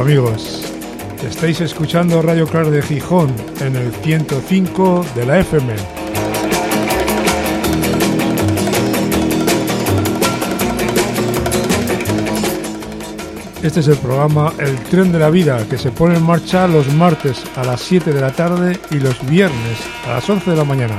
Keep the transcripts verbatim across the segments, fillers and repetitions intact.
amigos, estáis escuchando Radio Clark de Gijón en el ciento cinco de la F M. Este es el programa El Tren de la Vida, que se pone en marcha los martes a las siete de la tarde y los viernes a las once de la mañana.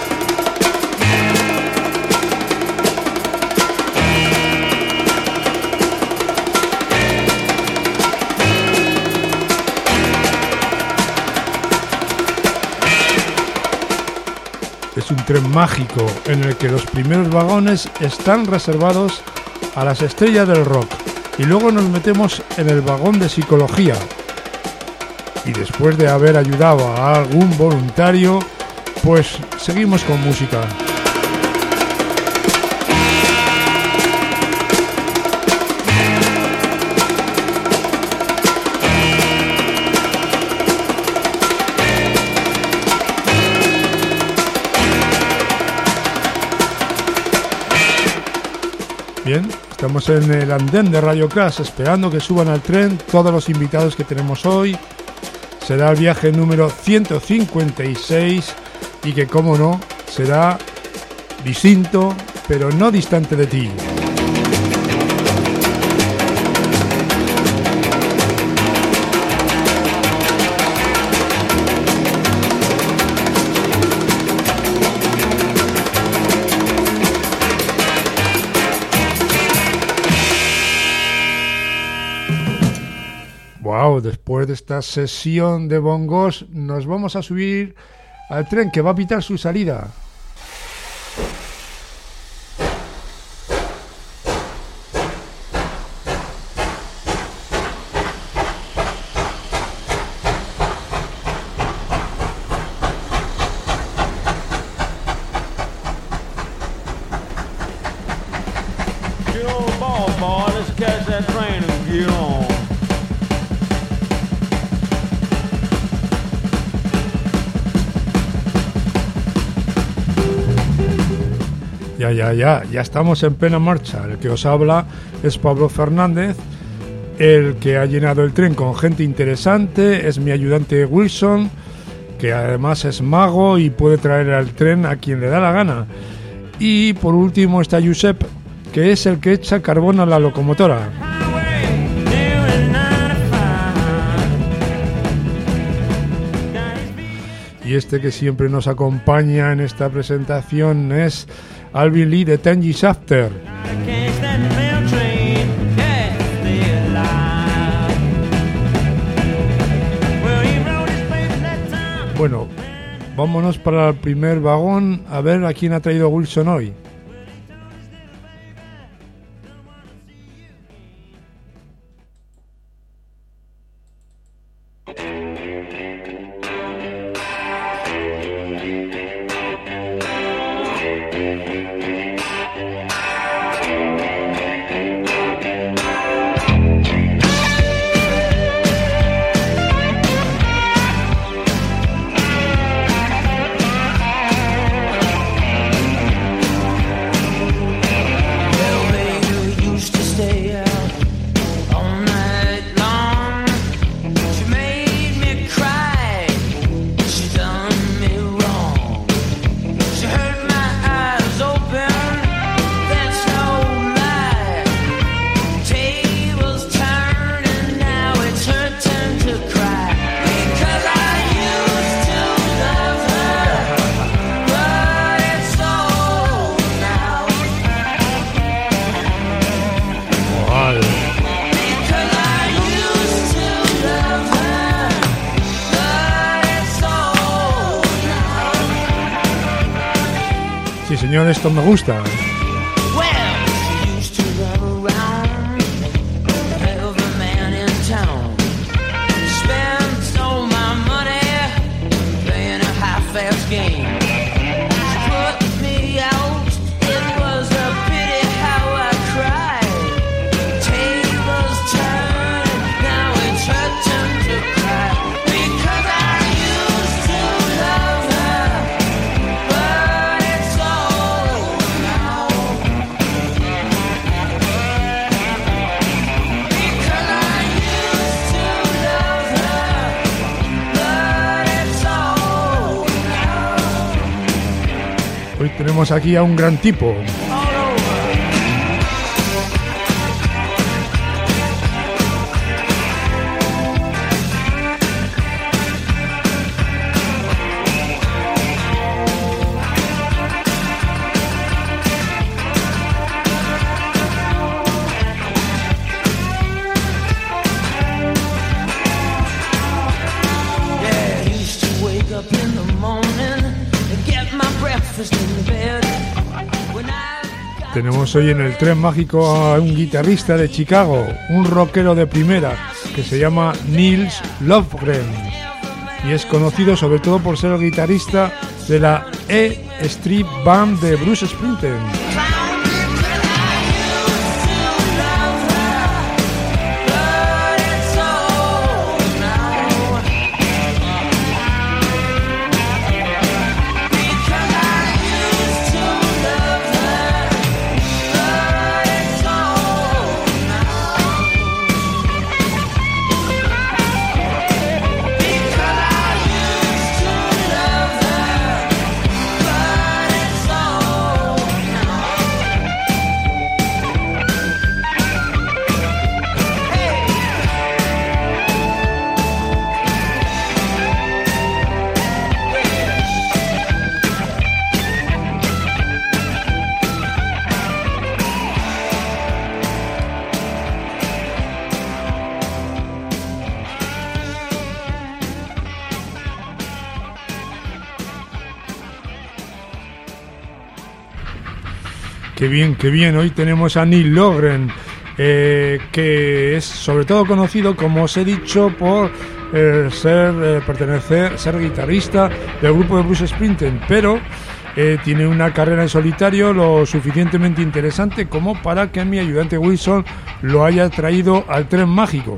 Es un tren mágico en el que los primeros vagones están reservados a las estrellas del rock y luego nos metemos en el vagón de psicología y después de haber ayudado a algún voluntario, pues seguimos con música. Bien, estamos en el andén de Radio Crash esperando que suban al tren todos los invitados que tenemos hoy. Será el viaje número ciento cincuenta y seis y que, como no, será distinto, pero no distante de ti. Wow, después de esta sesión de bongos nos vamos a subir al tren que va a pitar su salida. Ya, ya, ya, ya estamos en plena marcha. El que os habla es Pablo Fernández, el que ha llenado el tren con gente interesante, es mi ayudante Wilson, que además es mago y puede traer al tren a quien le da la gana. Y por último está Josep, que es el que echa carbón a la locomotora. Y este que siempre nos acompaña en esta presentación es Alvin Lee de Ten Years After. Bueno, vámonos para el primer vagón a ver a quién ha traído Wilson hoy. Sí, señor, esto me gusta. Now Hoy tenemos aquí a un gran tipo. Tenemos hoy en el tren mágico a un guitarrista de Chicago, un rockero de primera, que se llama Nils Lofgren, y es conocido sobre todo por ser el guitarrista de la E Street Band de Bruce Springsteen. Qué bien, qué bien. Hoy tenemos a Nils Lofgren, eh, que es sobre todo conocido, como os he dicho, por eh, ser eh, pertenecer, ser guitarrista del grupo de Bruce Springsteen, pero eh, tiene una carrera en solitario lo suficientemente interesante como para que mi ayudante Wilson lo haya traído al tren mágico.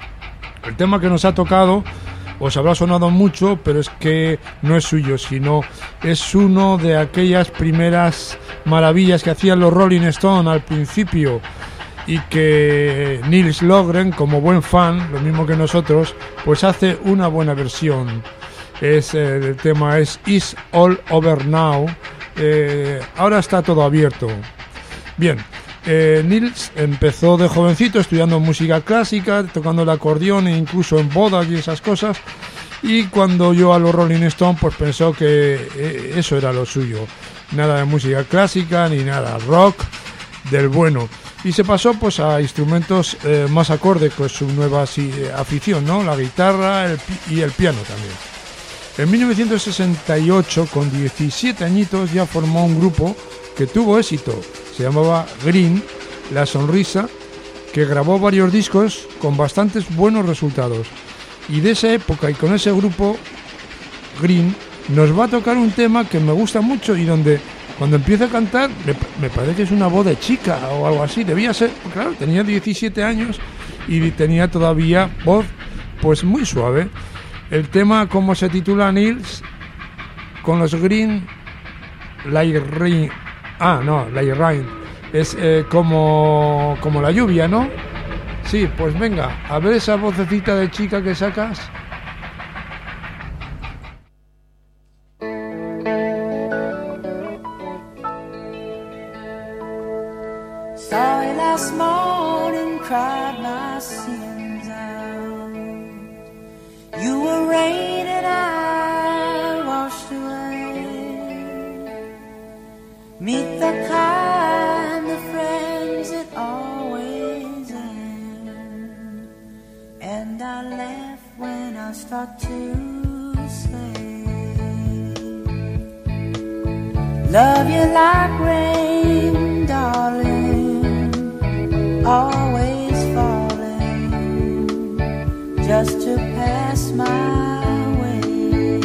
El tema que nos ha tocado os habrá sonado mucho, pero es que no es suyo, sino es uno de aquellas primeras maravillas que hacían los Rolling Stones al principio, y que Nils Lofgren, como buen fan, lo mismo que nosotros, pues hace una buena versión. Es, eh, el tema es It's All Over Now. Eh, ahora está todo abierto. Bien. Eh, Nils empezó de jovencito estudiando música clásica, tocando el acordeón e incluso en bodas y esas cosas, y cuando oyó a los Rolling Stones pues pensó que eh, eso era lo suyo, nada de música clásica ni nada, rock del bueno, y se pasó pues a instrumentos eh, más acordes con su nueva sí, afición, ¿no? La guitarra el pi- y el piano también. En mil novecientos sesenta y ocho, con diecisiete añitos, ya formó un grupo que tuvo éxito. Se llamaba Green, La Sonrisa, que grabó varios discos con bastantes buenos resultados. Y de esa época y con ese grupo, Green, nos va a tocar un tema que me gusta mucho y donde cuando empieza a cantar me, me parece que es una voz de chica o algo así. Debía ser, claro, tenía diecisiete años y tenía todavía voz pues muy suave. El tema, como se titula Nils, con los Green, Like Rain. Ah, no, Like Rain. Es eh, como, como la lluvia, ¿no? Sí, pues venga, a ver esa vocecita de chica que sacas. Sorry last morning, cried my sins out. You were rain and I washed away. Meet the kind of friends that always end. And I laugh when I start to say, love you like rain, darling, always falling, just to pass my way.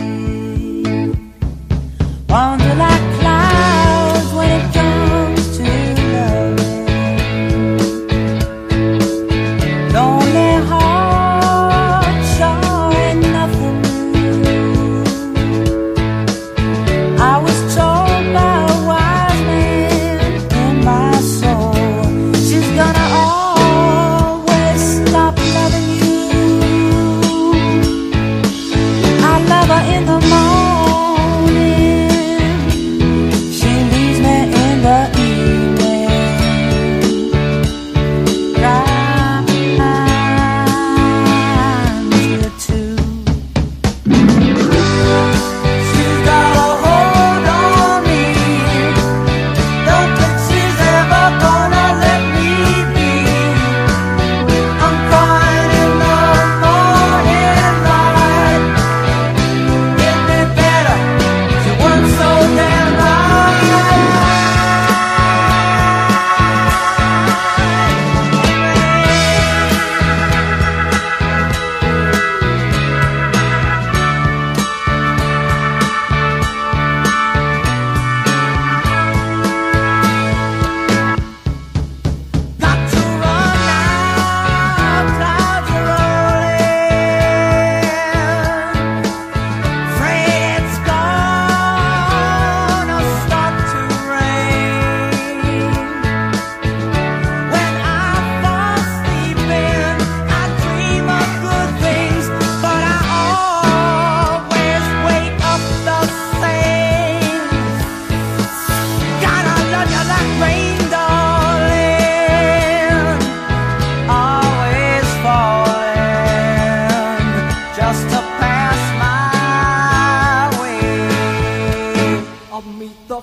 Wander like clouds when it comes to loving. Lonely heart, sure ain't nothing new. I was told by a wise man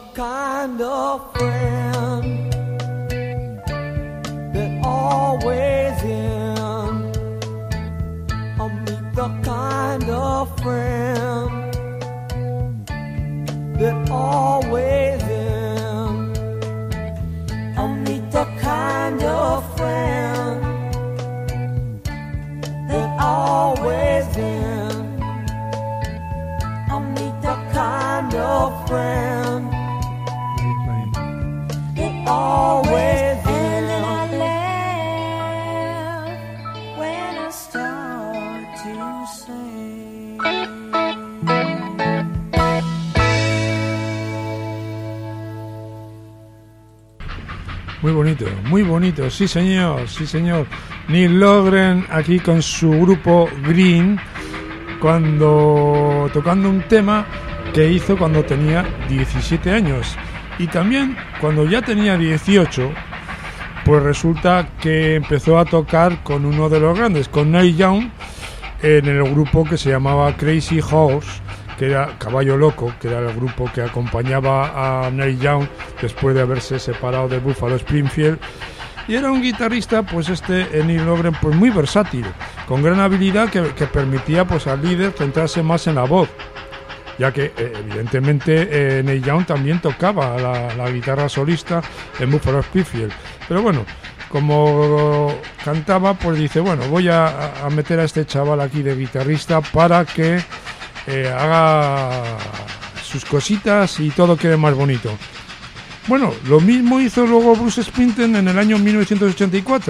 kind of friend that always in. I'll meet the kind of friend that always in. I'll meet the kind of friend that always in. I'll meet the kind of friend that always in. And then I laugh when I start to sing. Muy bonito, muy bonito, sí señor, sí señor. Neil Logren aquí con su grupo Green, cuando tocando un tema que hizo cuando tenía diecisiete años, y también cuando ya tenía dieciocho, pues resulta que empezó a tocar con uno de los grandes, con Neil Young, en el grupo que se llamaba Crazy Horse, que era Caballo Loco, que era el grupo que acompañaba a Neil Young después de haberse separado de Buffalo Springfield. Y era un guitarrista, pues este Neil Logren, pues muy versátil, con gran habilidad que, que permitía pues al líder centrarse más en la voz, ya que eh, evidentemente eh, Neil Young también tocaba la, la guitarra solista en Buffalo Springfield. Pero bueno, como cantaba, pues dice, bueno, voy a, a meter a este chaval aquí de guitarrista para que Eh, haga sus cositas y todo quede más bonito. Bueno, lo mismo hizo luego Bruce Springsteen en el año mil novecientos ochenta y cuatro.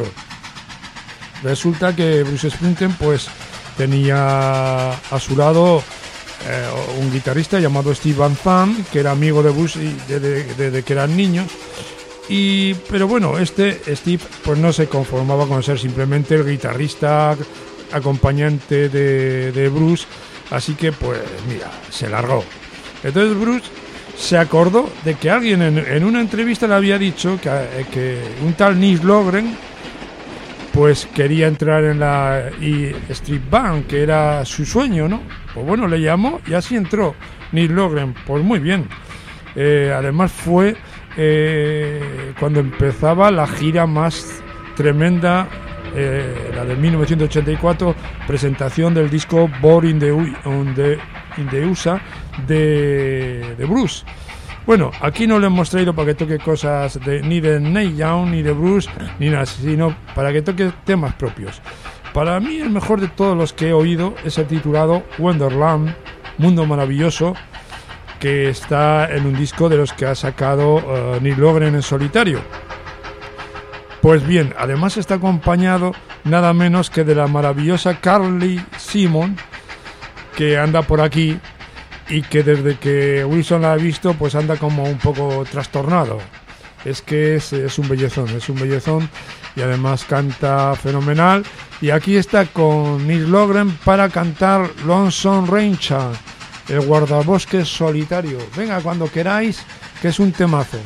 Resulta que Bruce Springsteen pues tenía a su lado eh, un guitarrista llamado Steve Van Zandt, que era amigo de Bruce desde, desde que eran niños. Y, pero bueno, este Steve pues no se conformaba con ser simplemente el guitarrista acompañante de, de Bruce. Así que, pues, mira, se largó. Entonces Bruce se acordó de que alguien en, en una entrevista le había dicho que, que un tal Neil Logren, pues, quería entrar en la E Street Band, que era su sueño, ¿no? Pues bueno, le llamó y así entró Neil Logren. Pues muy bien. Eh, además fue eh, cuando empezaba la gira más tremenda, Eh, la de mil novecientos ochenta y cuatro, presentación del disco Born in the, on the, in the U S A de, de Bruce. Bueno, aquí no le hemos traído para que toque cosas de, ni de Neil Young ni de Bruce ni nada, sino para que toque temas propios. Para mí el mejor de todos los que he oído es el titulado Wonderland, Mundo Maravilloso, que está en un disco de los que ha sacado uh, Neil Logren en solitario. Pues bien, además está acompañado nada menos que de la maravillosa Carly Simon, que anda por aquí y que desde que Wilson la ha visto pues anda como un poco trastornado. Es que es, es un bellezón, es un bellezón, y además canta fenomenal. Y aquí está con Neil Logren para cantar Lonesome Ranger, el guardabosques solitario. Venga, cuando queráis, que es un temazo.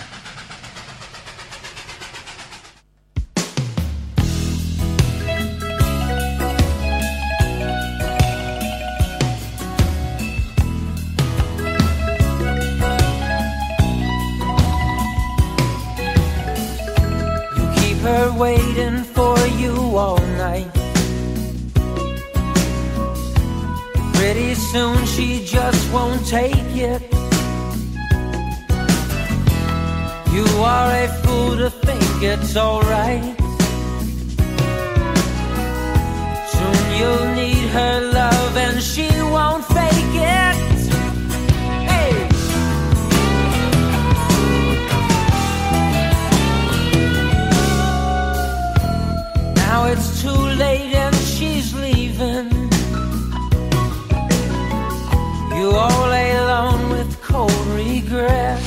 Waiting for you all night. Pretty soon she just won't take it. You are a fool to think it's alright. Soon you'll need her love and she won't fake it. Hey! Now it's too late and she's leaving. You all alone with cold regret.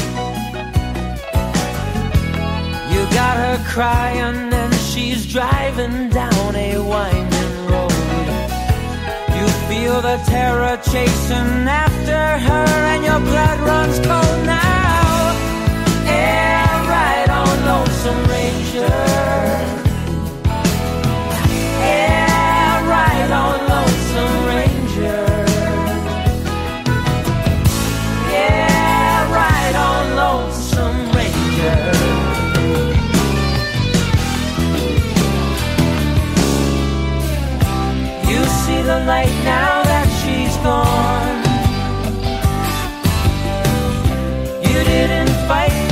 You got her crying and she's driving down a winding road. You feel the terror chasing after her and your blood runs cold now. Yeah, right on Lonesome Ranger. Yeah, right on Lonesome Ranger. Yeah, right on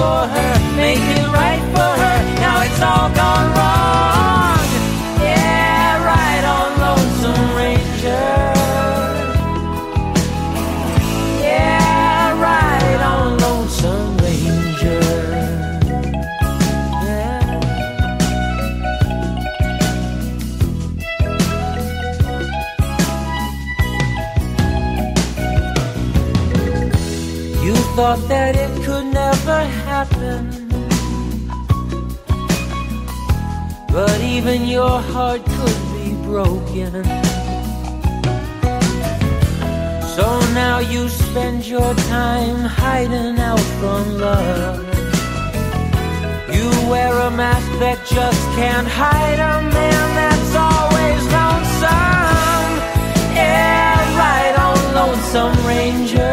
for her, make it right for her. Now it's all gone wrong. Yeah, right on Lonesome Ranger. Yeah, right on Lonesome Ranger. Yeah. You thought that it could never happen, but even your heart could be broken. So now you spend your time hiding out from love. You wear a mask that just can't hide a man that's always lonesome. Yeah, right on Lonesome Ranger.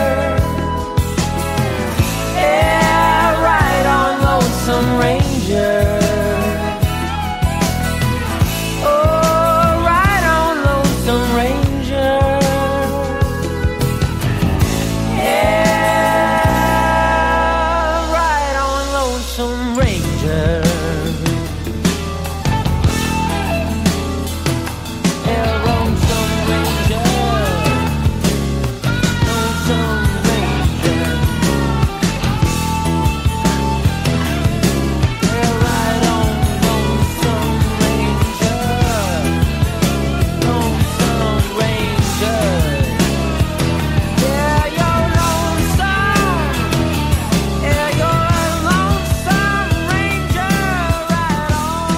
Yeah, right on Lonesome Ranger. Oh, right on Lonesome Ranger. Yeah, right on Lonesome Ranger. Yeah, Lonesome Ranger. Lonesome Ranger. Yeah, right on Lonesome Ranger. Lonesome Ranger. Yeah, you're lonesome. Yeah, you're a Lonesome Ranger. Right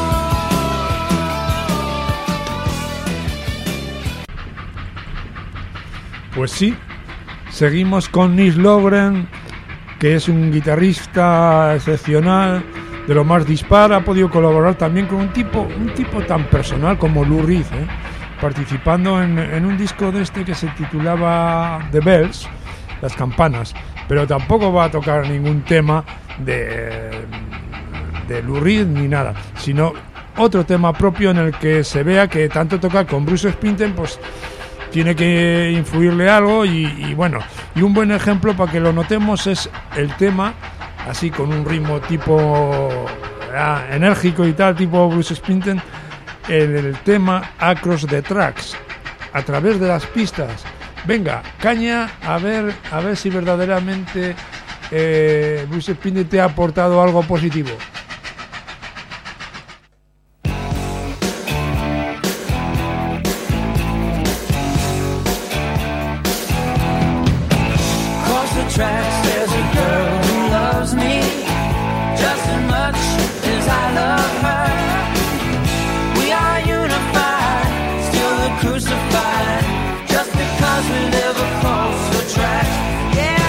on. Pues sí, seguimos con Nils Lofgren, que es un guitarrista excepcional, de lo más dispar. Ha podido colaborar también con un tipo un tipo tan personal como Lou Reed, ¿eh? Participando en, en un disco de este que se titulaba The Bells, las campanas, pero tampoco va a tocar ningún tema de, de Lou Reed ni nada, sino otro tema propio en el que se vea que tanto tocar con Bruce Springsteen pues tiene que influirle algo y, y bueno, y un buen ejemplo para que lo notemos es el tema, así con un ritmo tipo ah, enérgico y tal, tipo Bruce Springsteen, el, el tema Across the Tracks, a través de las pistas. Venga, caña, a ver, a ver si verdaderamente eh, Bruce Springsteen te ha aportado algo positivo. Across the tracks there's a girl who loves me just as much as I love her. We are unified, still the crucified, just because we live across the tracks. Yeah.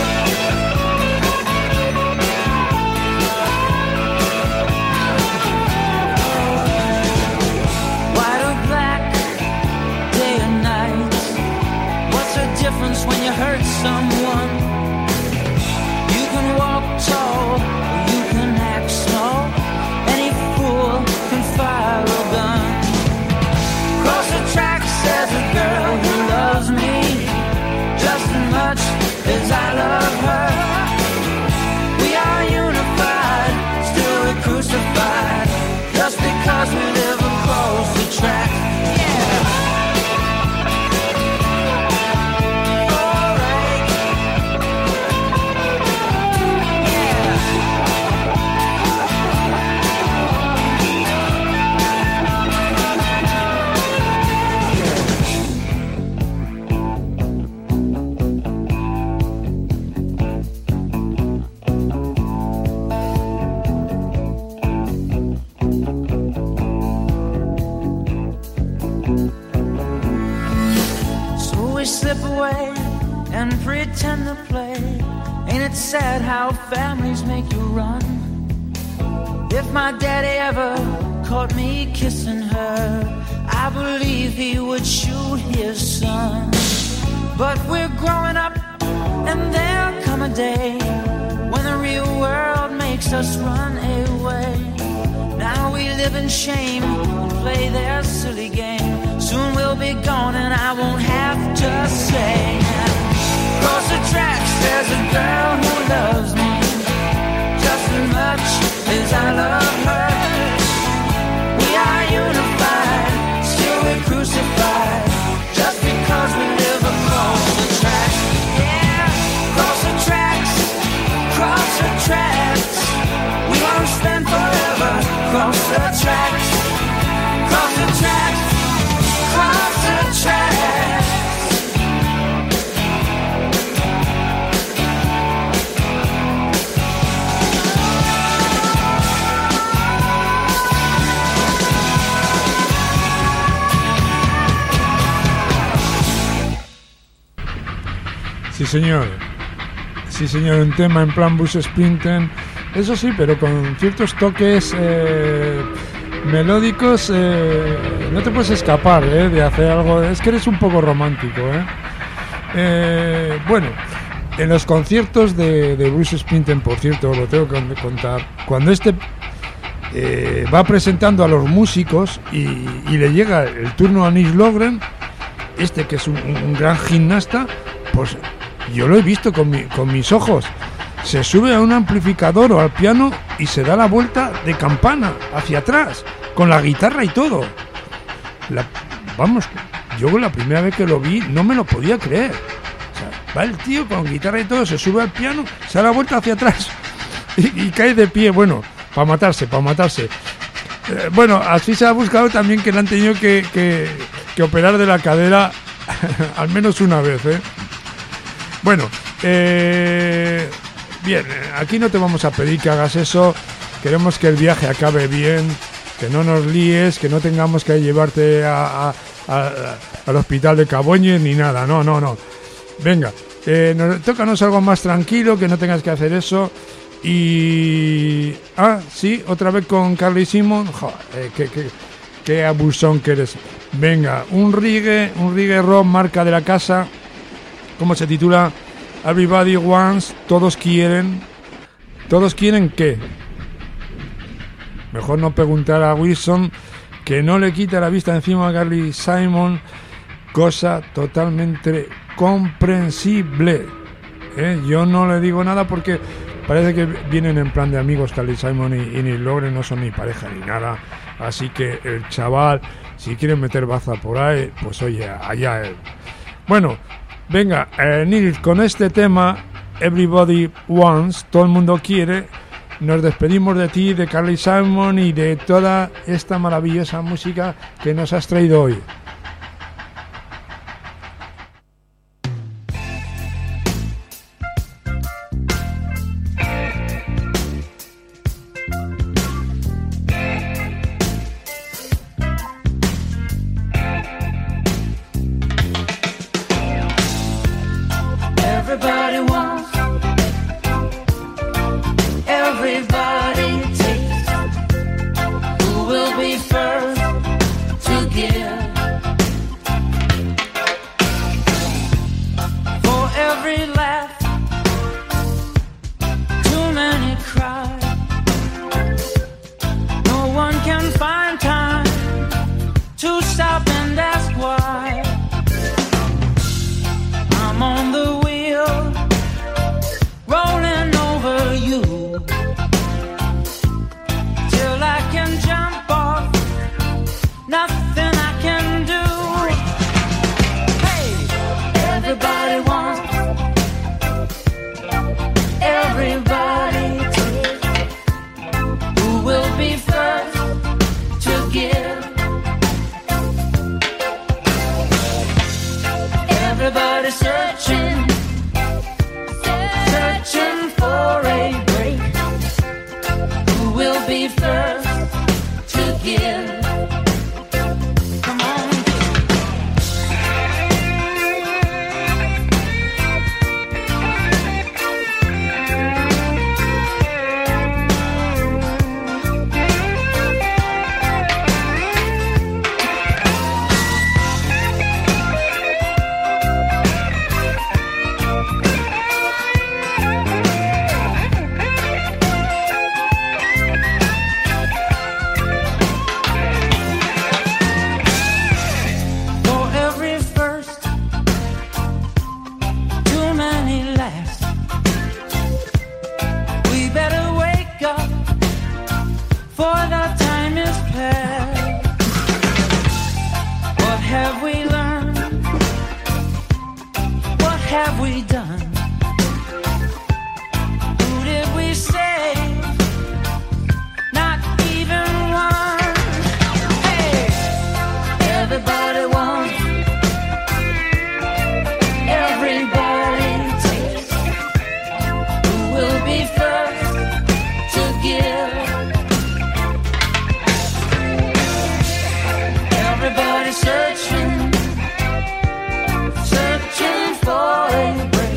White or black, day or night, what's the difference when you hurt someone? You can walk tall, or you can act small. Any fool can fire a gun. Cross the tracks there's a girl who loves me just as much as I love her. We are unified, still we're crucified, just because we live across the tracks. Yeah. Alright. Yeah. So we slip away and pretend to play. Ain't it sad how families make you run? If my daddy ever caught me kissing her, I believe he would shoot his son. But we're growing up, and there'll come a day when the real world makes us run away. Now we live in shame and play their silly game. Soon we'll be gone and I won't have to say. Across the tracks there's a girl who loves me Sí, señor. Sí, señor, un tema en plan Bruce Springsteen. Eso sí, pero con ciertos toques eh, melódicos. Eh, no te puedes escapar eh, de hacer algo. Es que eres un poco romántico. Eh. Eh, bueno, en los conciertos de, de Bruce Springsteen, por cierto, lo tengo que contar. Cuando este eh, va presentando a los músicos y, y le llega el turno a Nils Lofgren, este que es un, un gran gimnasta, pues yo lo he visto con, mi, con mis ojos. Se sube a un amplificador o al piano y se da la vuelta de campana hacia atrás, con la guitarra y todo. La, vamos, yo la primera vez que lo vi no me lo podía creer. O sea, va el tío con guitarra y todo, se sube al piano, se da la vuelta hacia atrás y, y cae de pie, bueno, para matarse, para matarse. Eh, bueno, así se ha buscado también que le han tenido que, que, que operar de la cadera al menos una vez, ¿eh? Bueno, eh, bien, aquí no te vamos a pedir que hagas eso. Queremos que el viaje acabe bien, que no nos líes, que no tengamos que llevarte a, a, a, al hospital de Caboñes ni nada. No, no, no. Venga, eh, nos, tócanos algo más tranquilo, que no tengas que hacer eso. Y... Ah, sí, otra vez con Carly Simon. Joder, eh, qué, qué, qué abusón que eres. Venga, un reggae, un reggae rock marca de la casa. ¿Cómo se titula? Everybody Wants, todos quieren. ¿Todos quieren qué? Mejor no preguntar a Wilson, que no le quita la vista encima a Carly Simon, cosa totalmente comprensible. ¿Eh? Yo no le digo nada porque parece que vienen en plan de amigos Carly Simon y, y Nils Lofgren, no son ni pareja ni nada. Así que el chaval, si quiere meter baza por ahí, pues oye, allá él. Bueno, venga, eh, Nils, con este tema, Everybody Wants, todo el mundo quiere, nos despedimos de ti, de Carly Simon y de toda esta maravillosa música que nos has traído hoy. Everybody wants, everybody takes. Who will be first to give? For every laugh, too many cry. No one can find time to stop and ask why. I'm on the wheel, rolling over you, till I can jump off, nothing I can do. Hey, everybody wants, everybody takes. Who will be first to give? Everybody searching, searching for a break. Who will be first to give? Come on. Searching, searching for a break.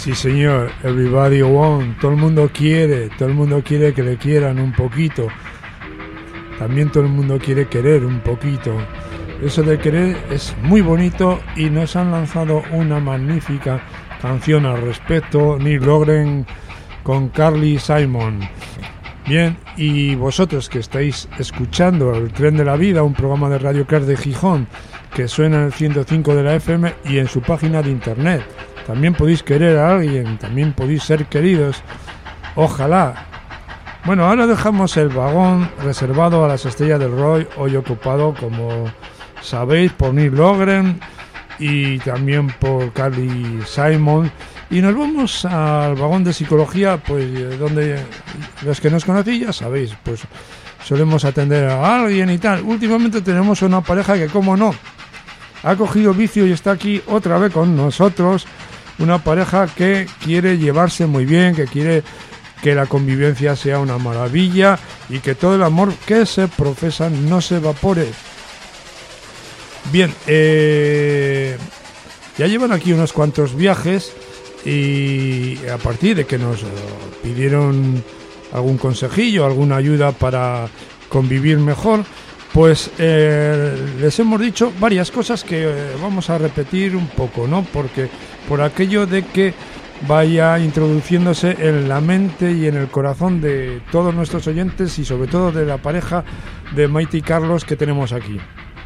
Sí, señor, everybody want, todo el mundo quiere, todo el mundo quiere que le quieran un poquito. También todo el mundo quiere querer un poquito. Eso de querer es muy bonito y nos han lanzado una magnífica canción al respecto, Neil Logren con Carly Simon. Bien, y vosotros que estáis escuchando El Tren de la Vida, un programa de Radio Cars de Gijón que suena en el ciento cinco de la F M y en su página de internet. También podéis querer a alguien, también podéis ser queridos. Ojalá. Bueno, ahora dejamos el vagón reservado a las estrellas del rock, hoy ocupado, como sabéis, por Neil Logren y también por Carly Simon. Y nos vamos al vagón de psicología, pues donde los que nos conocéis ya sabéis, pues solemos atender a alguien y tal. Últimamente tenemos una pareja que, como no, ha cogido vicio y está aquí otra vez con nosotros. Una pareja que quiere llevarse muy bien, que quiere que la convivencia sea una maravilla y que todo el amor que se profesa no se evapore. Bien, eh, ya llevan aquí unos cuantos viajes y a partir de que nos pidieron algún consejillo, alguna ayuda para convivir mejor, pues eh, les hemos dicho varias cosas que eh, vamos a repetir un poco, ¿no? Porque por aquello de que vaya introduciéndose en la mente y en el corazón de todos nuestros oyentes y sobre todo de la pareja de Maite y Carlos que tenemos aquí.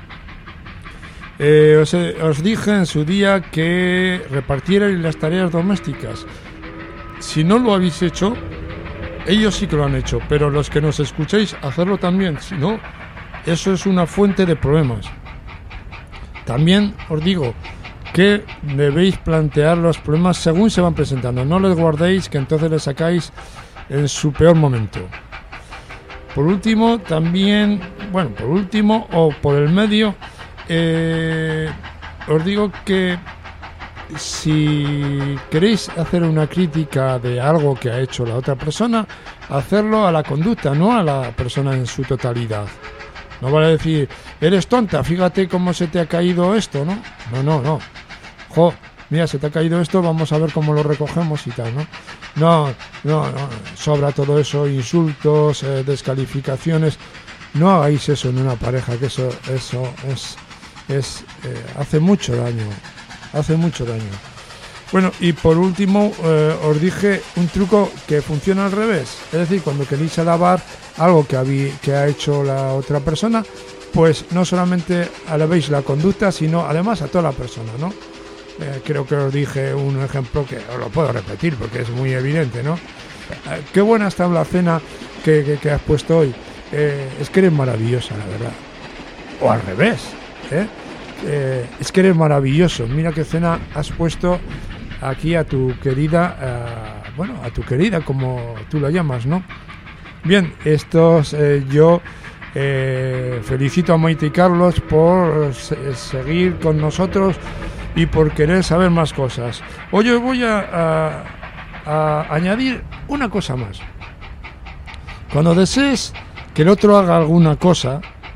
Eh, os, os dije en su día que repartierais las tareas domésticas. Si no lo habéis hecho, ellos sí que lo han hecho, pero los que nos escuchéis, hacerlo también. Si no, eso es una fuente de problemas. También os digo que debéis plantear los problemas según se van presentando. No les guardéis, que entonces les sacáis en su peor momento. Por último, también, bueno, por último o por el medio, eh, os digo que si queréis hacer una crítica de algo que ha hecho la otra persona, hacerlo a la conducta, no a la persona en su totalidad. No vale decir, eres tonta, fíjate cómo se te ha caído esto, ¿no? No, no, no. Jo, mira, se te ha caído esto, vamos a ver cómo lo recogemos y tal, ¿no? No, no, no, sobra todo eso, insultos, eh, descalificaciones. No hagáis eso en una pareja, que eso, eso es, es eh, hace mucho daño, hace mucho daño. Bueno, y por último, eh, os dije un truco que funciona al revés. Es decir, cuando queréis alabar algo que, habí, que ha hecho la otra persona, pues no solamente alabéis la conducta, sino además a toda la persona, ¿no? Eh, creo que os dije un ejemplo que os lo puedo repetir porque es muy evidente, ¿no? Eh, qué buena está la cena que, que, que has puesto hoy. Eh, es que eres maravillosa, la verdad. O al revés, ¿eh? Eh, es que eres maravilloso. Mira qué cena has puesto aquí a tu querida, eh, bueno, a tu querida, como tú la llamas, ¿no? Bien, estos eh, yo eh, felicito a Maite y Carlos por se- seguir con nosotros y por querer saber más cosas. Hoy os voy a, a, a añadir una cosa más. Cuando desees que el otro haga alguna cosa,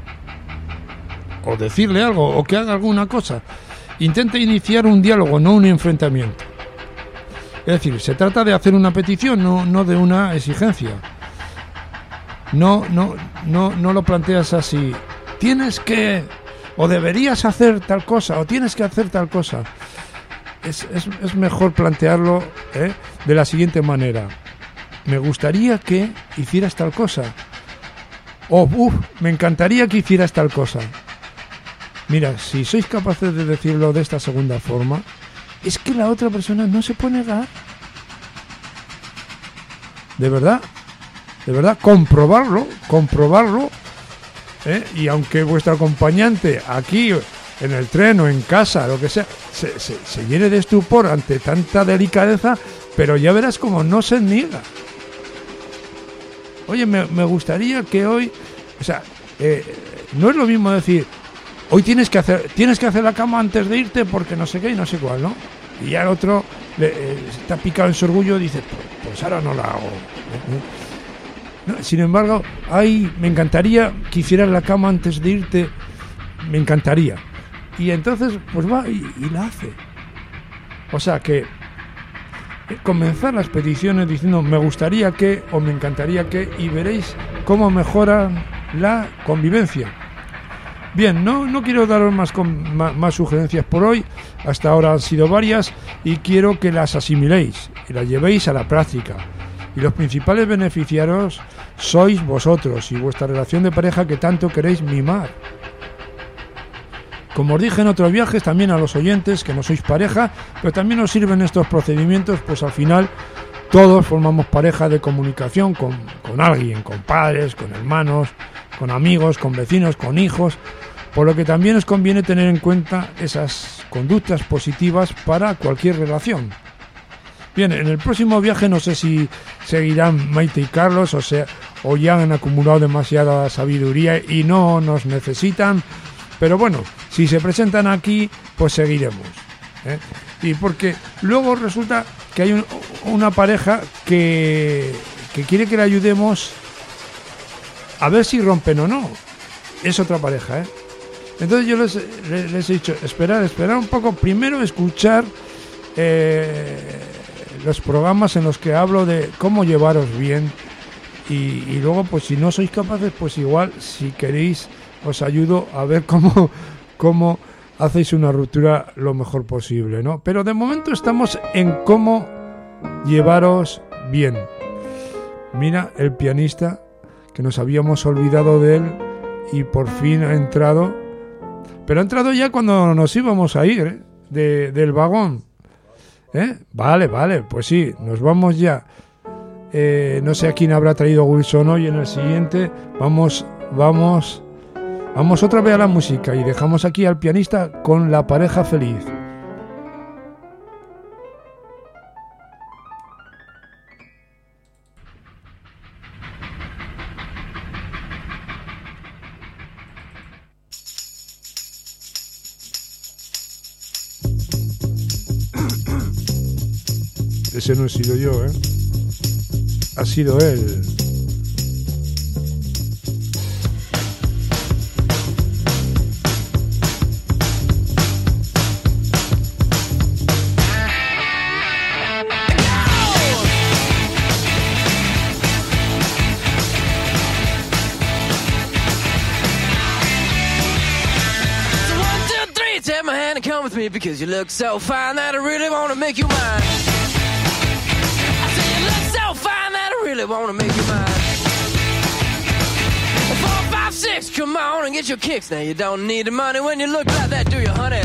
o decirle algo, o que haga alguna cosa, intenta iniciar un diálogo, no un enfrentamiento. Es decir, se trata de hacer una petición, no, no de una exigencia. No, no, no, no lo planteas así. Tienes que, o deberías hacer tal cosa, o tienes que hacer tal cosa. Es, es, es mejor plantearlo ¿eh? de la siguiente manera. Me gustaría que hicieras tal cosa. O, uff, me encantaría que hicieras tal cosa. Mira, si sois capaces de decirlo de esta segunda forma, es que la otra persona no se puede negar. De verdad, de verdad, comprobarlo, comprobarlo, ¿eh? Y aunque vuestro acompañante aquí, en el tren o en casa, lo que sea, se, se, se llene de estupor ante tanta delicadeza, pero ya verás como no se niega. Oye, me, me gustaría que hoy, o sea, eh, no es lo mismo decir, hoy tienes que hacer tienes que hacer la cama antes de irte porque no sé qué y no sé cuál, ¿no? Y ya el otro le, eh, está picado en su orgullo y dice, pues, pues ahora no la hago. No, sin embargo, ay, me encantaría que hicieras la cama antes de irte, me encantaría. Y entonces, pues va y, y la hace. O sea que comenzar las peticiones diciendo me gustaría que o me encantaría que, y veréis cómo mejora la convivencia. Bien, no, no quiero daros más, con, más, más sugerencias por hoy, hasta ahora han sido varias y quiero que las asimiléis y las llevéis a la práctica. Y los principales beneficiarios sois vosotros y vuestra relación de pareja que tanto queréis mimar. Como os dije en otros viajes, también a los oyentes que no sois pareja, pero también os sirven estos procedimientos, pues al final todos formamos pareja de comunicación con, con alguien, con padres, con hermanos, con amigos, con vecinos, con hijos, por lo que también os conviene tener en cuenta esas conductas positivas para cualquier relación. Bien, en el próximo viaje no sé si seguirán Maite y Carlos o, sea, o ya han acumulado demasiada sabiduría y no nos necesitan, pero bueno, si se presentan aquí, pues seguiremos, ¿eh? Y porque luego resulta que hay un, una pareja que, que quiere que le ayudemos a ver si rompen o no. Es otra pareja, ¿eh? Entonces yo les, les, les he dicho, esperar, esperar un poco, primero escuchar eh, los programas en los que hablo de cómo llevaros bien y, y luego pues si no sois capaces, pues igual si queréis os ayudo a ver cómo, cómo hacéis una ruptura lo mejor posible, ¿no? Pero de momento estamos en cómo llevaros bien. Mira el pianista, que nos habíamos olvidado de él y por fin ha entrado, pero ha entrado ya cuando nos íbamos a ir, ¿eh? de, del vagón, ¿eh? Vale, vale, pues sí, nos vamos ya. Eh, no sé a quién habrá traído Wilson hoy en el siguiente. Vamos, vamos, vamos otra vez a la música y dejamos aquí al pianista con La pareja feliz. Ese no he sido yo, ¿eh? Ha sido él. Take my hand and come with me because you look so fine that I really want to make you mine. I really wanna make you mine. Four, five, six, come on and get your kicks. Now you don't need the money when you look like that, do you, honey?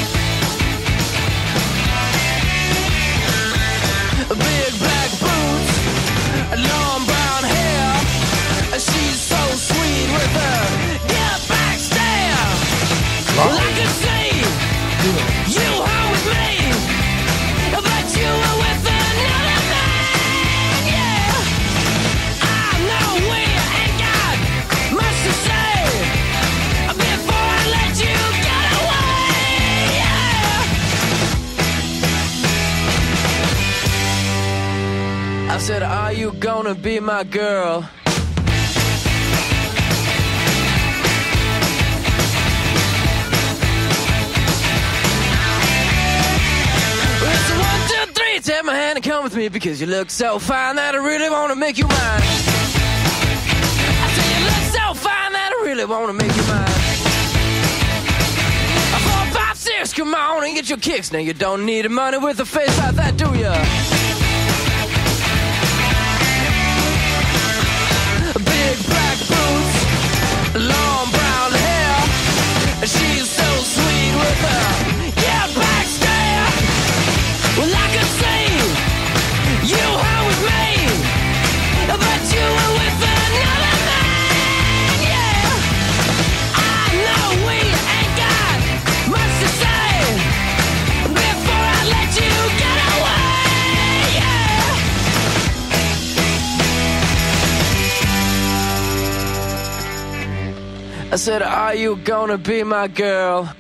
Big black boots, long brown hair. She's so sweet with her get back stare. Well, I can see you home with me, but you were with another man. I said, are you gonna be my girl? It's a one, two, three, take my hand and come with me because you look so fine that I really wanna make you mine. I said, you look so fine that I really wanna make you mine. Four, five, six, come on and get your kicks. Now you don't need the money with a face like that, do ya? Big black boots, long brown hair. She's so sweet with her yeah, back stare. Well, I could see you home with me, but you were with another man. Yeah, I know we ain't got much to say before I let you get away. Yeah. I said, are you gonna be my girl?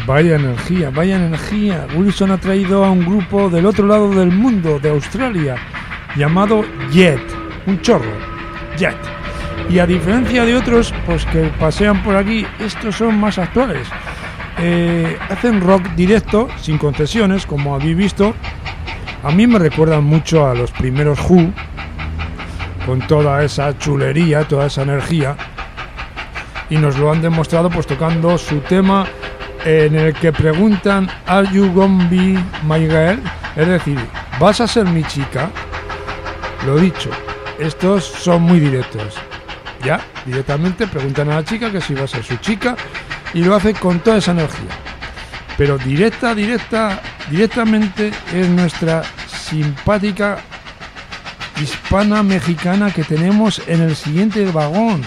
Vaya energía, vaya energía. Wilson ha traído a un grupo del otro lado del mundo, de Australia, llamado Jet, un chorro, Jet. Y a diferencia de otros, pues que pasean por aquí, estos son más actuales. Eh, hacen rock directo, sin concesiones, como habéis visto. A mí me recuerdan mucho a los primeros Who, con toda esa chulería, toda esa energía. Y nos lo han demostrado pues tocando su tema en el que preguntan ¿Are you gonna be my girl? Es decir, ¿vas a ser mi chica? Lo dicho, estos son muy directos. Ya, directamente preguntan a la chica que si va a ser su chica y lo hace con toda esa energía. Pero directa, directa, directamente es nuestra simpática hispana mexicana que tenemos en el siguiente vagón.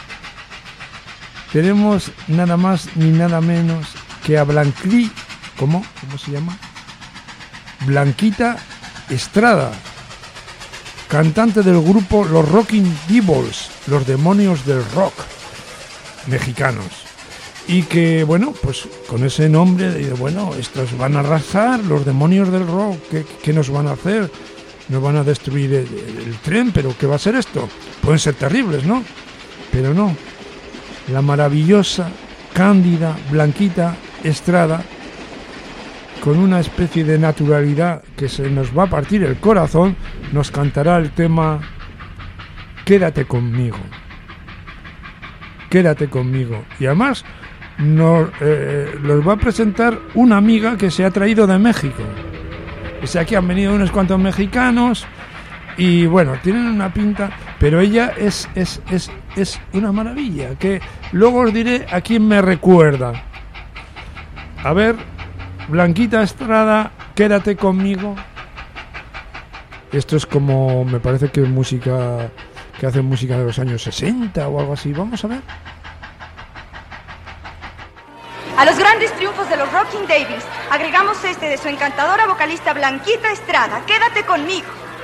Tenemos nada más ni nada menos que a Blanqui, ¿cómo? ¿Cómo se llama? Blanquita Estrada, cantante del grupo Los Rocking Devils, los demonios del rock mexicanos. Y que, bueno, pues con ese nombre, de, bueno, estos van a arrasar, los demonios del rock, ¿qué, qué nos van a hacer? Nos van a destruir el, el, el tren, pero ¿qué va a ser esto? Pueden ser terribles, ¿no? Pero no. La maravillosa, cándida, Blanquita Estrada, con una especie de naturalidad que se nos va a partir el corazón, nos cantará el tema Quédate conmigo. Quédate conmigo. Y además nos eh, los va a presentar una amiga que se ha traído de México. O sea, aquí han venido unos cuantos mexicanos y bueno, tienen una pinta, pero ella es, es, es, es una maravilla, que luego os diré a quién me recuerda. A ver, Blanquita Estrada, Quédate conmigo. Esto es como, me parece que es música, que hacen música de los años sesenta o algo así. Vamos a ver. A los grandes triunfos de los Rocking Devils agregamos este de su encantadora vocalista Blanquita Estrada, Quédate conmigo.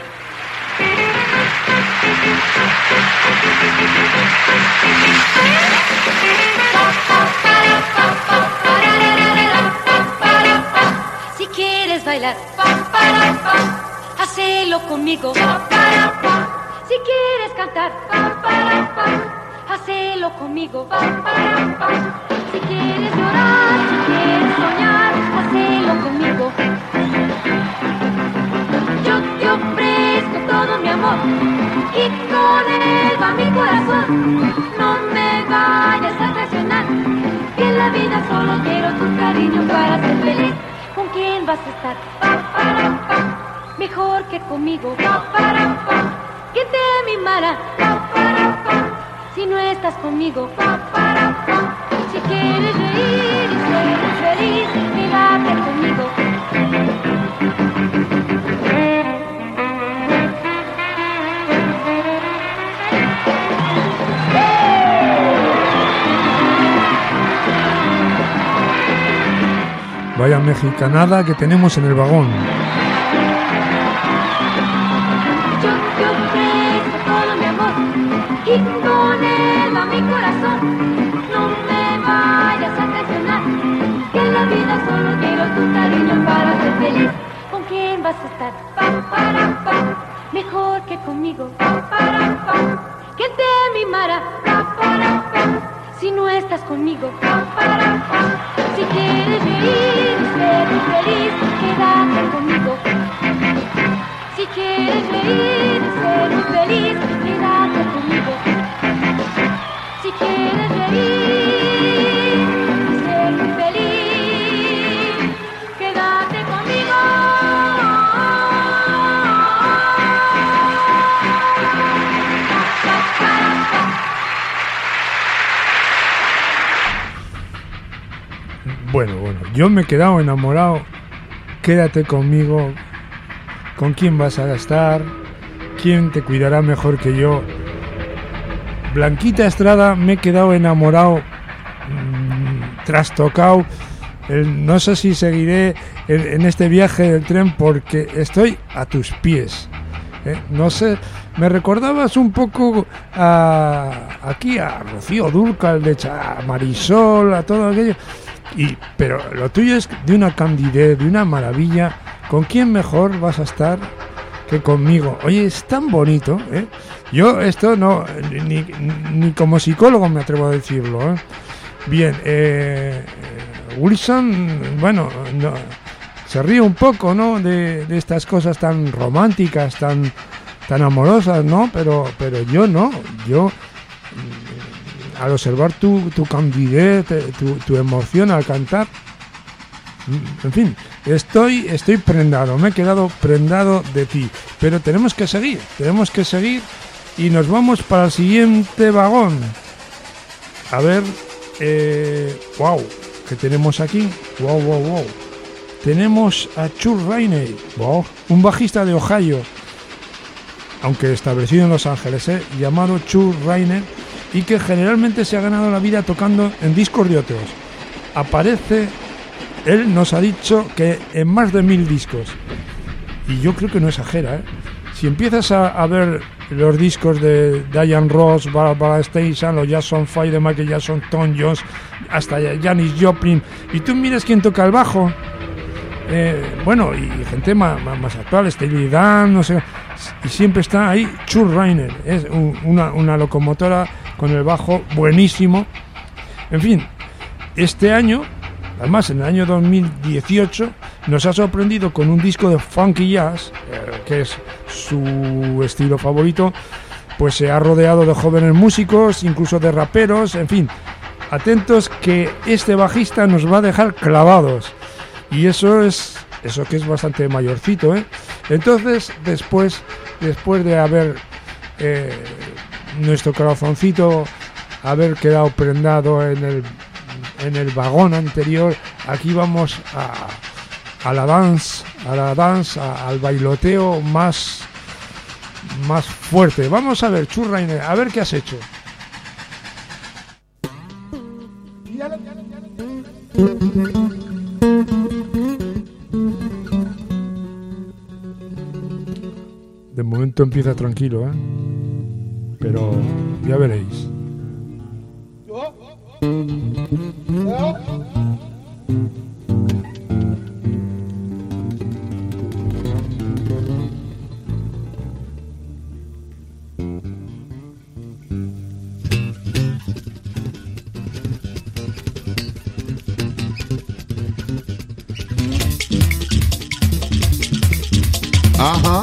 Si quieres bailar, hacelo conmigo. Si quieres cantar, hacelo conmigo. Si quieres llorar, si quieres soñar, hacelo conmigo. Yo te ofrezco todo mi amor y con él va mi corazón. No me vayas a traicionar, que en la vida solo quiero tu cariño para ser feliz. ¿Con quién vas a estar? Pa, para, pa. Mejor que conmigo. Pa, para, pa. ¿Quién te mimará? Pa, para, pa. Si no estás conmigo. Pa, para, pa. Si quieres reír y ser feliz, quédate conmigo. Vaya mexicanada que tenemos en el vagón. Yo te ofrezco todo mi amor y con él va mi corazón. No me vayas a traicionar, que en la vida solo quiero tu cariño para ser feliz. ¿Con quién vas a estar? Pa, para, pa. Mejor que conmigo. Pa, para, pa. ¿Quién te mimará? Pa, para, pa. Si no estás conmigo. Pa, para, pa. Si quieres reír y ser feliz, quédate conmigo. Si quieres reír y ser feliz, quédate conmigo. Si quieres reír y ser feliz, quédate conmigo. Bueno, bueno, yo me he quedado enamorado. Quédate conmigo. ¿Con quién vas a estar? ¿Quién te cuidará mejor que yo? Blanquita Estrada, me he quedado enamorado, mmm, trastocado. El, no sé si seguiré en, en este viaje del tren porque estoy a tus pies. ¿eh? No sé, me recordabas un poco a, aquí a Rocío Dúrcal, de a Marisol, a todo aquello. Y, pero lo tuyo es de una candidez, de una maravilla. ¿Con quién mejor vas a estar que conmigo? Oye, es tan bonito, ¿eh? Yo esto no, ni, ni como psicólogo me atrevo a decirlo, ¿eh? Bien, eh, Wilson, bueno, no, se ríe un poco, ¿no? De, de estas cosas tan románticas, tan, tan amorosas, ¿no? Pero, pero yo no, yo al observar tu, tu candidez, tu, tu emoción al cantar, en fin, estoy, estoy prendado, me he quedado prendado de ti. Pero tenemos que seguir, tenemos que seguir y nos vamos para el siguiente vagón. A ver, eh, wow, ¿qué tenemos aquí? Wow, wow, wow. Tenemos a Chuck Rainey, wow, un bajista de Ohio, aunque establecido en Los Ángeles, ¿eh? llamado Chuck Rainey, y que generalmente se ha ganado la vida tocando en discos de otros. Aparece, él nos ha dicho que en más de mil discos, y yo creo que no exagera, ¿eh? Si empiezas a, a ver los discos de Diana Ross, Barbara Streisand, los Jackson Five de Michael Jackson, Tom Jones, hasta Janis Joplin, y tú miras quién toca el bajo, eh, bueno, y gente más, más, más actual, Steely Dan, no sé, y siempre está ahí Chuck Rainey, es un, una, una locomotora con el bajo buenísimo. En fin, este año, además en el año dos mil dieciocho, nos ha sorprendido con un disco de funky jazz, eh, que es su estilo favorito. Pues se ha rodeado de jóvenes músicos, incluso de raperos, en fin, atentos que este bajista nos va a dejar clavados, y eso es eso que es bastante mayorcito, ¿eh? Entonces, después después de haber eh, nuestro corazoncito haber quedado prendado en el en el vagón anterior, aquí vamos a, a la dance, a la dance, a, al bailoteo más más fuerte. Vamos a ver, Chuck Rainey, a ver qué has hecho. De momento empieza tranquilo, ¿eh? Pero ya veréis. Uh-huh.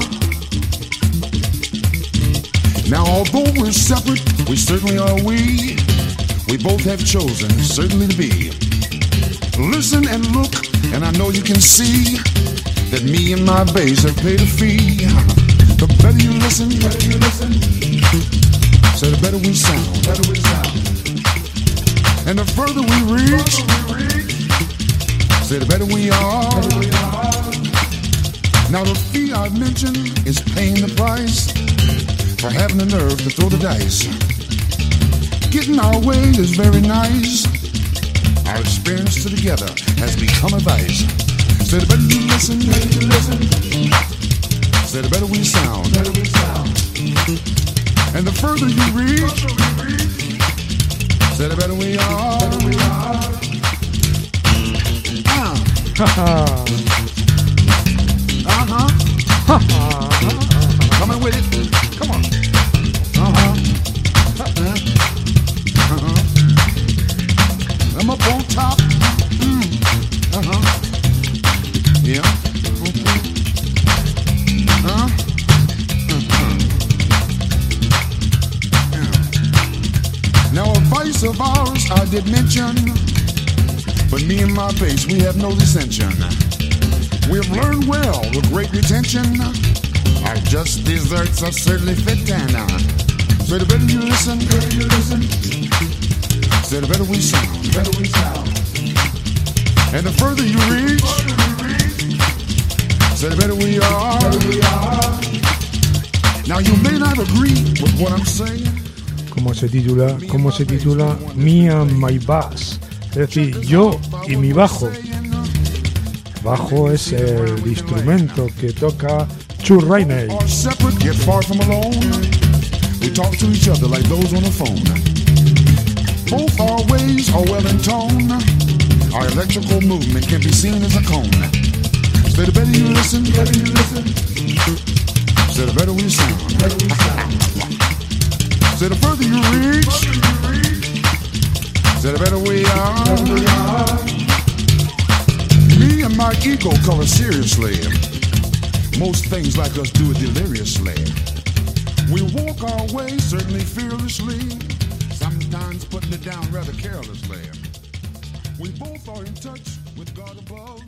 Now, although we're separate, we certainly are we. We both have chosen, certainly to be. Listen and look, and I know you can see that me and my bass have paid a fee. The better you listen, the better you listen, so the better we sound, better we sound. And the further we reach, so the better we are. Better we are. Now the fee I mentioned is paying the price for having the nerve to throw the dice. Getting our way is very nice. Our experience together has become advice. So the better you listen, the better you listen, so the better we sound, better we sound. And the further you reach, so the better we are, better we are. Ah. Uh-huh. Uh-huh. Coming with it. Come on. Uh-huh. Uh-huh. Uh-huh. I'm up on top. Mm. Uh-huh. Yeah. Uh-huh. Uh-huh. Uh-huh. Now a vice of ours I did mention, but me and my bass, we have no dissension. We have learned well with great retention. Our just desserts are certainly fit and uh, so the better you listen, the better you listen, so the better we sound, the better we sound. And the further you reach, so the better we are, better we are. Now you may not agree with what I'm saying. ¿Cómo se titula? ¿Cómo se titula? Me and my bass. Es decir, yo y mi bajo. Bajo es el instrumento que toca Chuck Rainey. We talk to each other like those on the phone. Both our ways are well in tone. our electrical movement can be seen as a cone. So the better you listen, the better you listen, so the better we sound. So the further you reach, so the better we are. Me and my ego cover seriously. Most things like us do it deliriously. We walk our way, certainly fearlessly, sometimes putting it down rather carelessly. We both are in touch with God above.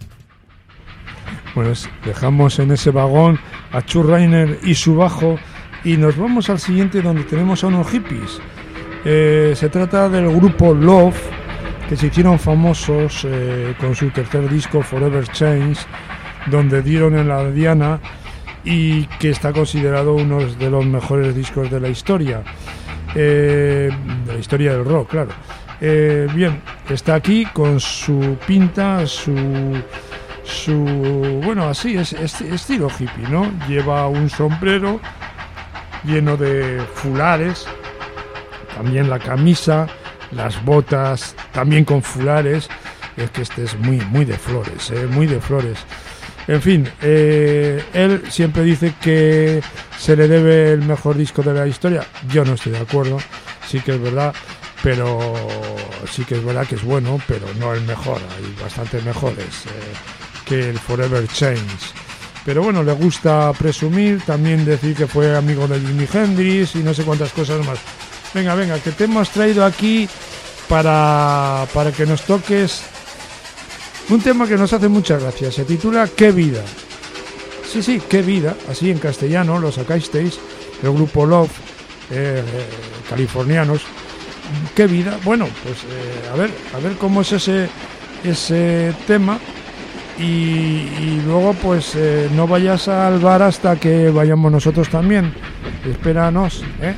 Bueno, dejamos en ese vagón a Chuck Rainer y su bajo y nos vamos al siguiente, donde tenemos a unos hippies. Eh, se trata del grupo Love, que se hicieron famosos eh, con su tercer disco Forever Change, donde dieron en la diana y que está considerado uno de los mejores discos de la historia, eh, de la historia del rock, claro. Eh, bien, está aquí con su pinta, su, su bueno, así es, es estilo hippie, ¿no? Lleva un sombrero lleno de fulares, también la camisa, las botas, también con fulares. Es que este es muy, muy de flores, ¿eh? Muy de flores. En fin, eh, él siempre dice que se le debe el mejor disco de la historia. Yo no estoy de acuerdo, sí que es verdad, pero sí que es verdad que es bueno, pero no el mejor. Hay bastantes mejores eh, que el Forever Change. Pero bueno, le gusta presumir, también decir que fue amigo de Jimi Hendrix y no sé cuántas cosas más. Venga, venga, que te hemos traído aquí para, para que nos toques un tema que nos hace mucha gracia. Se titula ¿Qué vida? Sí, sí, ¿Qué vida? Así en castellano, lo sacasteis, el grupo Love, eh, eh, californianos. ¿Qué vida? Bueno, pues eh, a ver, a ver cómo es ese, ese tema. Y, y luego pues eh, no vayas al bar hasta que vayamos nosotros también. Espéranos, ¿eh?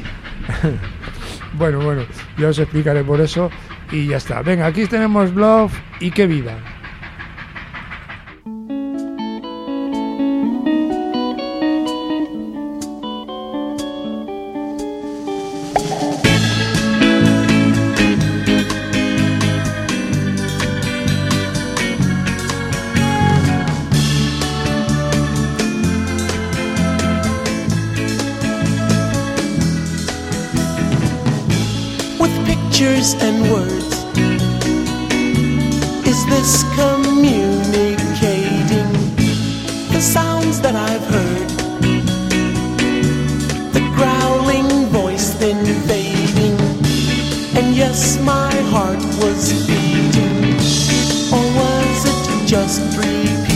Bueno, bueno, ya os explicaré por eso y ya está. Venga, aquí tenemos Love y Qué vida. And words, is this communicating the sounds that I've heard, the growling voice then fading, and yes, my heart was beating, or was it just repeating?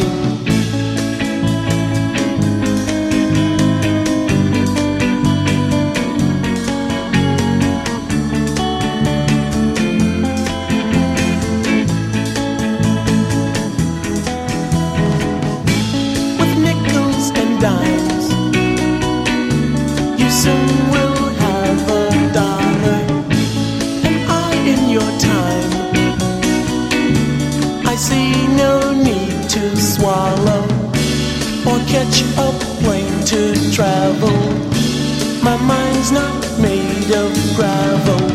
Catch a plane to travel. My mind's not made of gravel.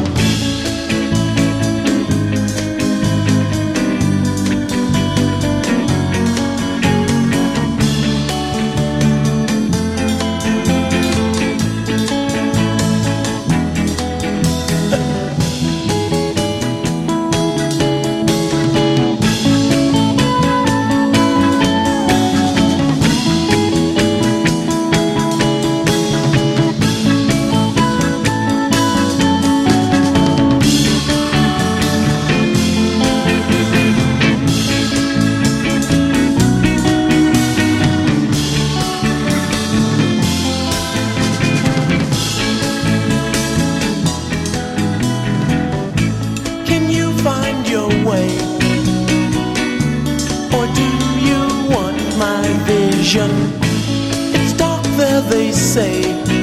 It's dark there, they say,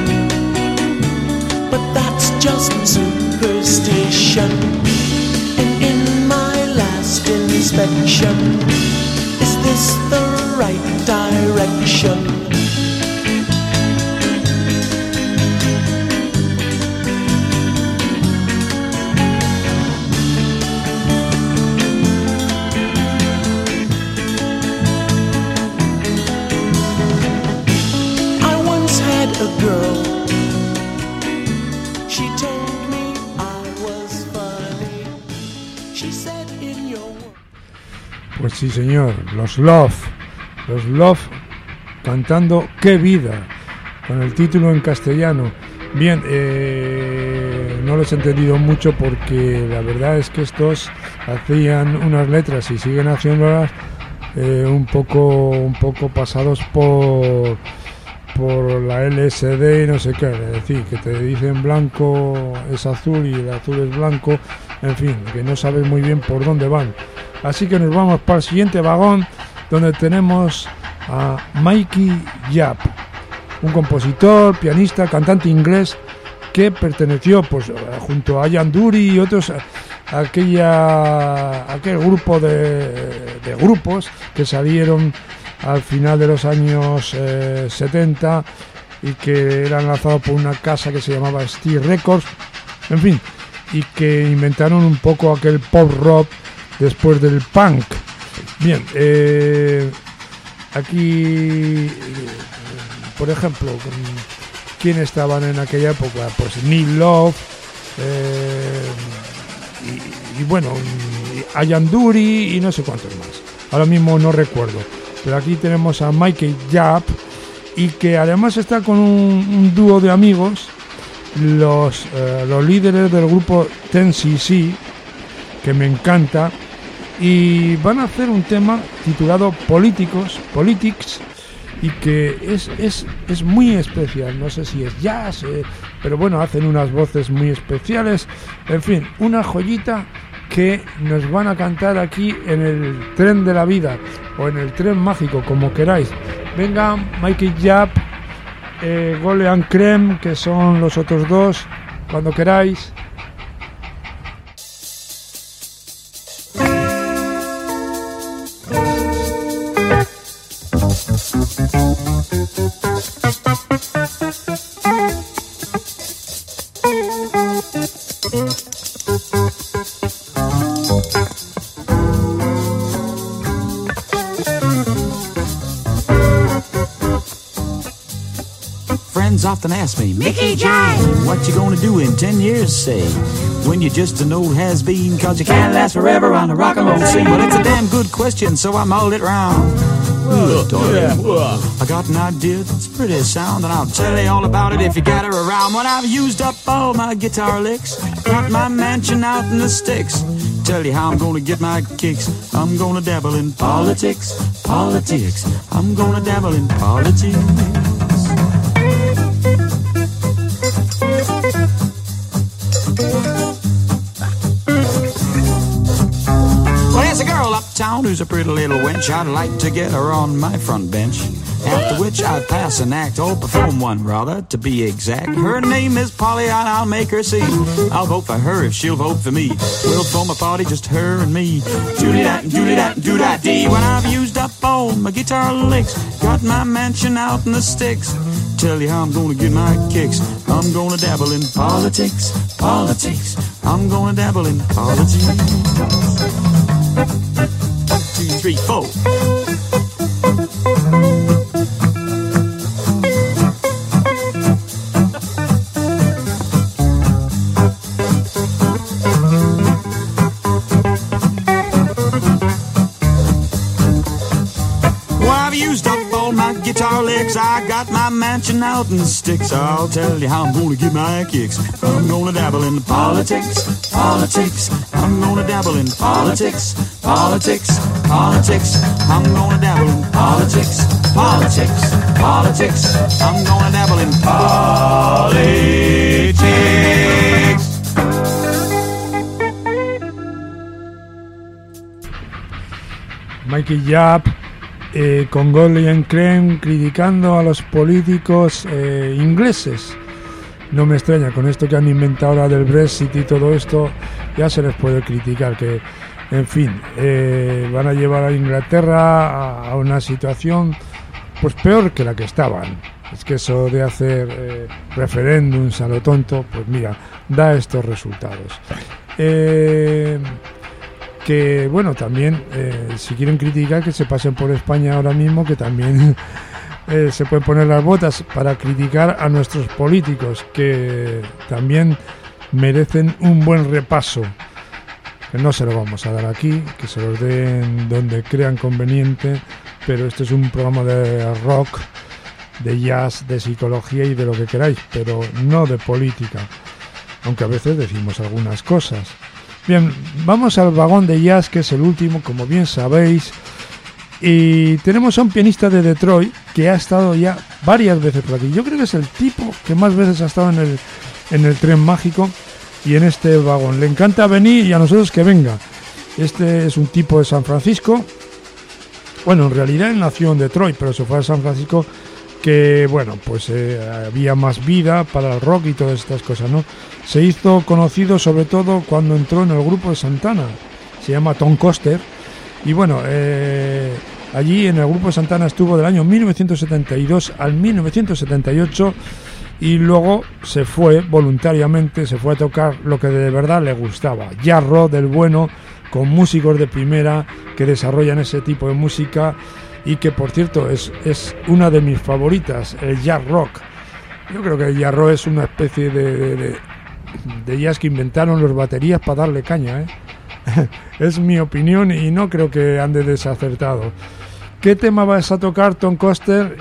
but that's just superstition. And in my last inspection, is this the right direction? Pues sí, señor, los Love, los Love cantando Qué vida, con el título en castellano. Bien, eh, no los he entendido mucho porque la verdad es que estos hacían unas letras y siguen haciéndolas eh, un poco, un poco pasados por, por la L S D y no sé qué, es decir, que te dicen blanco es azul y el azul es blanco, en fin, que no sabes muy bien por dónde van. Así que nos vamos para el siguiente vagón, donde tenemos a Mikey Yap, un compositor, pianista, cantante inglés que perteneció, pues, junto a Ian Dury y otros, a aquella, aquel grupo de, de grupos que salieron al final de los años eh, setenta y que eran lanzados por una casa que se llamaba Steel Records, en fin, y que inventaron un poco aquel pop rock después del punk. Bien, eh, aquí, por ejemplo, ¿quién estaban en aquella época? Pues Neil Love, eh, y, y bueno, Ian Dury y no sé cuántos más. Ahora mismo no recuerdo. Pero aquí tenemos a Mikey Yap, y que además está con un, un dúo de amigos, los, eh, los líderes del grupo ten C C, que me encanta, y van a hacer un tema titulado Políticos, Politics, y que es, es, es muy especial. No sé si es jazz, eh, pero bueno, hacen unas voces muy especiales. En fin, una joyita que nos van a cantar aquí en el tren de la vida, o en el tren mágico, como queráis. Venga, Mikey Yap, eh, Gole and Creme, que son los otros dos, cuando queráis. Friends often ask me, Mickey J, what you gonna do in ten years, say, when you're just an old has-been, cause you can't last forever on the rock and roll scene. Well, it's a damn good question, so I mulled it round. Look, darling, I got an idea that's pretty sound, and I'll tell you all about it if you gather around. When I've used up all my guitar licks, got my mansion out in the sticks, tell you how I'm gonna get my kicks. I'm gonna dabble in politics, politics. I'm gonna dabble in politics. Well, there's a girl uptown who's a pretty little wench. I'd like to get her on my front bench. After which I'd pass an act, or perform one rather, to be exact. Her name is Polly, and I'll make her see. I'll vote for her if she'll vote for me. We'll form a party, just her and me. Judy that and Judy that and do that dee. When I've used up all my guitar licks, got my mansion out in the sticks, tell you how I'm gonna get my kicks. I'm gonna dabble in politics, politics. I'm gonna dabble in politics. Two, three, four. Guitar licks, I got my mansion out in the sticks. I'll tell you how I'm gonna get my kicks. I'm gonna dabble in politics, politics. I'm gonna dabble in politics, politics, politics. I'm gonna dabble in politics, politics, politics. I'm gonna dabble in politics. Mikey Yap, Eh, con Gole and Creme, criticando a los políticos eh, ingleses. No me extraña, con esto que han inventado ahora del Brexit y todo esto, ya se les puede criticar, que, en fin, eh, van a llevar a Inglaterra a, a una situación pues peor que la que estaban. Es que eso de hacer eh, referéndums a lo tonto, pues mira, da estos resultados. Eh... que bueno, también eh, si quieren criticar, que se pasen por España ahora mismo, que también eh, se pueden poner las botas para criticar a nuestros políticos, que también merecen un buen repaso. que no se lo vamos a dar aquí, que se los den donde crean conveniente, pero este es un programa de rock, de jazz, de psicología y de lo que queráis, pero no de política, aunque a veces decimos algunas cosas. Bien, vamos al vagón de jazz, que es el último, como bien sabéis, y tenemos a un pianista de Detroit que ha estado ya varias veces por aquí. Yo creo que es el tipo que más veces ha estado en el, en el tren mágico y en este vagón. Le encanta venir y a nosotros que venga. Este es un tipo de San Francisco. Bueno, en realidad él nació en Detroit, pero se fue a San Francisco, que bueno, pues eh, había más vida para el rock y todas estas cosas, ¿no? Se hizo conocido sobre todo cuando entró en el grupo de Santana. Se llama Tom Coster. Y bueno, eh, allí en el grupo de Santana estuvo del año mil novecientos setenta y dos al mil novecientos setenta y ocho, y luego se fue voluntariamente, se fue a tocar lo que de verdad le gustaba, jazz rock del bueno, con músicos de primera que desarrollan ese tipo de música, y que por cierto es, es una de mis favoritas, el jazz rock. Yo creo que el jazz rock es una especie de, de, de, de jazz que inventaron los baterías para darle caña, ¿eh? Es mi opinión y no creo que ande desacertado. ¿Qué tema vas a tocar, Tom Coster?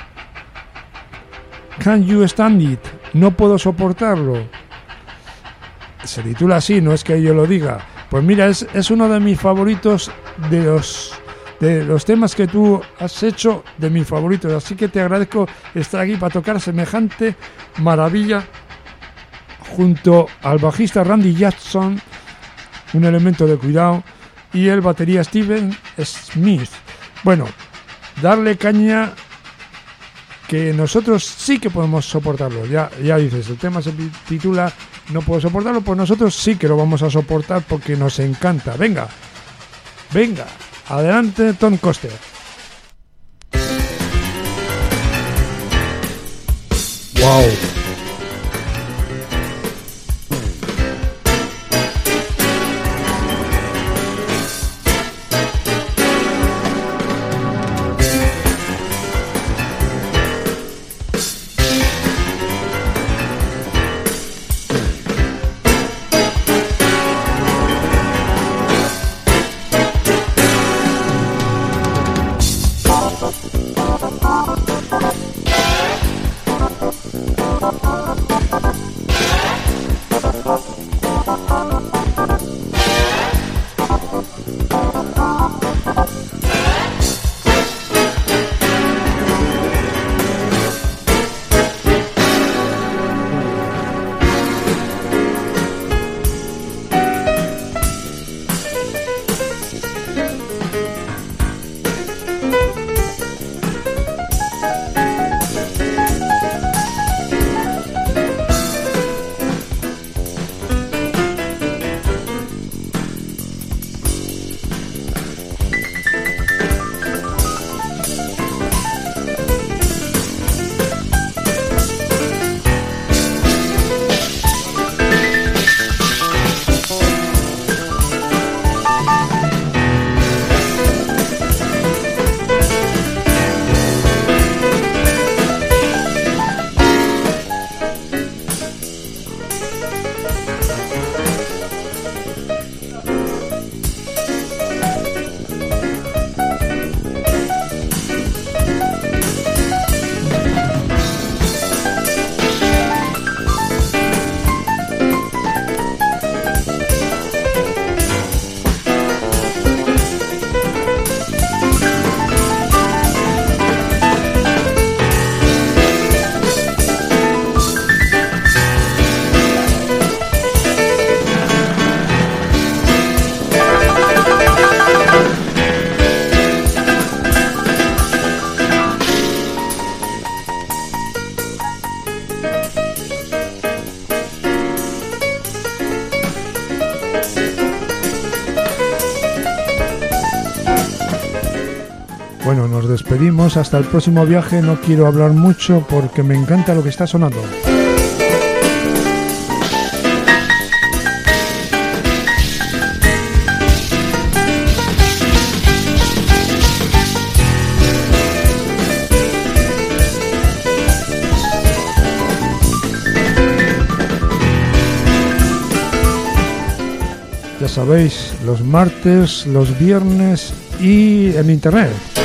Can't You Stand It? No puedo soportarlo. Se titula así, no es que yo lo diga. Pues mira, es, es uno de mis favoritos, de los de los temas que tú has hecho, de mis favoritos. Así que te agradezco estar aquí para tocar semejante maravilla junto al bajista Randy Jackson, un elemento de cuidado, y el batería Steven Smith. Bueno, darle caña, que nosotros sí que podemos soportarlo. Ya, ya dices, el tema se titula No puedo soportarlo, pues nosotros sí que lo vamos a soportar porque nos encanta. Venga, venga, adelante Tom Coster. Wow. Bueno, nos despedimos hasta el próximo viaje. No quiero hablar mucho porque me encanta lo que está sonando. Ya sabéis, los martes, los viernes y en internet.